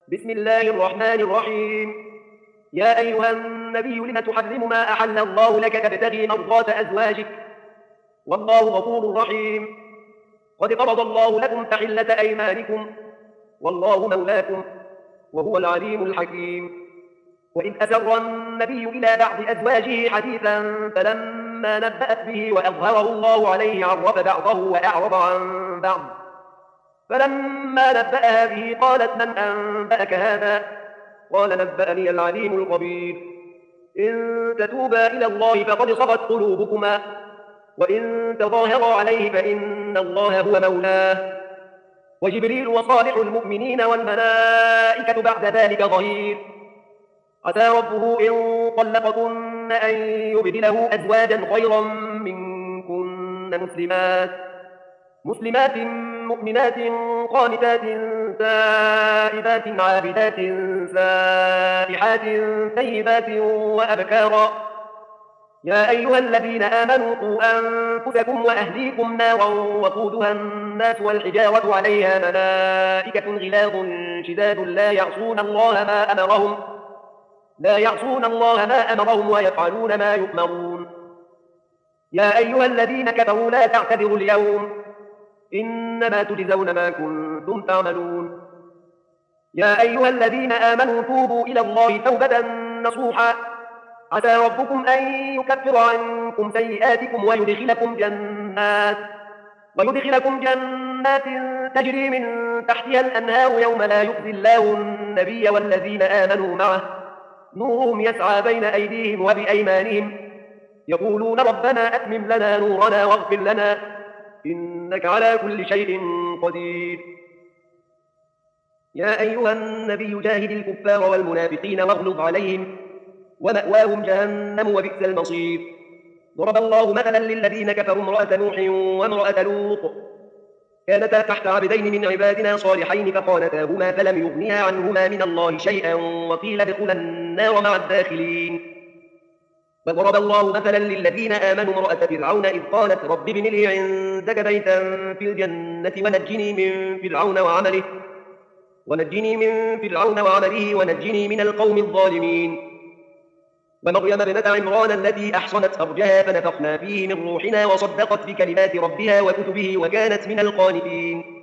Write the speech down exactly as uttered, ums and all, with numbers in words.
بسم الله الرحمن الرحيم. يا أيها النبي لم تحرم ما أحل الله لك تبتغي مرضات أزواجك والله غفور رحيم. قد فرض الله لكم تحلة أيمانكم والله مولاكم وهو العليم الحكيم. وإذ أسر النبي إلى بعض أزواجه حديثا فلما نبأت به وأظهره الله عليه عرف بعضه وأعرض عن بعض، فلما نبأها به قالت من أنبأك هذا؟ قال نبأني العليم الخبير. إن تتوبا إلى الله فقد صغت قلوبكما وإن تظاهرا عليه فإن الله هو مولاه وجبريل وصالح المؤمنين والملائكة بعد ذلك ظهير. عسى ربه إن طلقتن أن يبدله أزواجا خيرا منكن مسلمات مسلمات مؤمنات قانتات تائبات عابدات سائحات ثيبات وأبكارا. يا أيها الذين آمنوا قوا أنفسكم وأهليكم نارا وقودها الناس والحجارة عليها ملائكة غلاظ شداد لا يعصون الله ما أمرهم لا يعصون الله ما أمرهم ويفعلون ما يؤمرون. يا أيها الذين كفروا لا تعتذروا اليوم إنما تجزون ما كنتم تعملون. يا أيها الذين آمنوا توبوا إلى الله توبة نصوحا عسى ربكم أن يكفر عنكم سيئاتكم ويدخلكم جنات ويدخلكم جنات تجري من تحتها الأنهار يوم لا يخزي الله النبي والذين آمنوا معه نورهم يسعى بين أيديهم وبأيمانهم يقولون ربنا أتمم لنا نورنا واغفر لنا إنك على كل شيء قدير. يا أيها النبي جاهد الكفار والمنافقين واغلظ عليهم ومأواهم جهنم وبئس المصير. ضرب الله مثلا للذين كفروا امرأة نوح وامرأة لوط كانتا تحت عبدين من عبادنا صالحين فخانتاهما فلم يغنيا عنهما من الله شيئا وقيل ادخلا النار مع الداخلين. وضرب الله مثلا للذين آمنوا امرأة فرعون إذ قالت رب ابن لي عندك بيتا في الجنة ونجني من فرعون وعمله ونجني من فرعون وعمله ونجني من القوم الظالمين. ومريم ابنة عمران التي أحصنت فرجها فنفخنا فيه من روحنا وصدقت بكلمات ربها وكتبه وكانت من القانتين.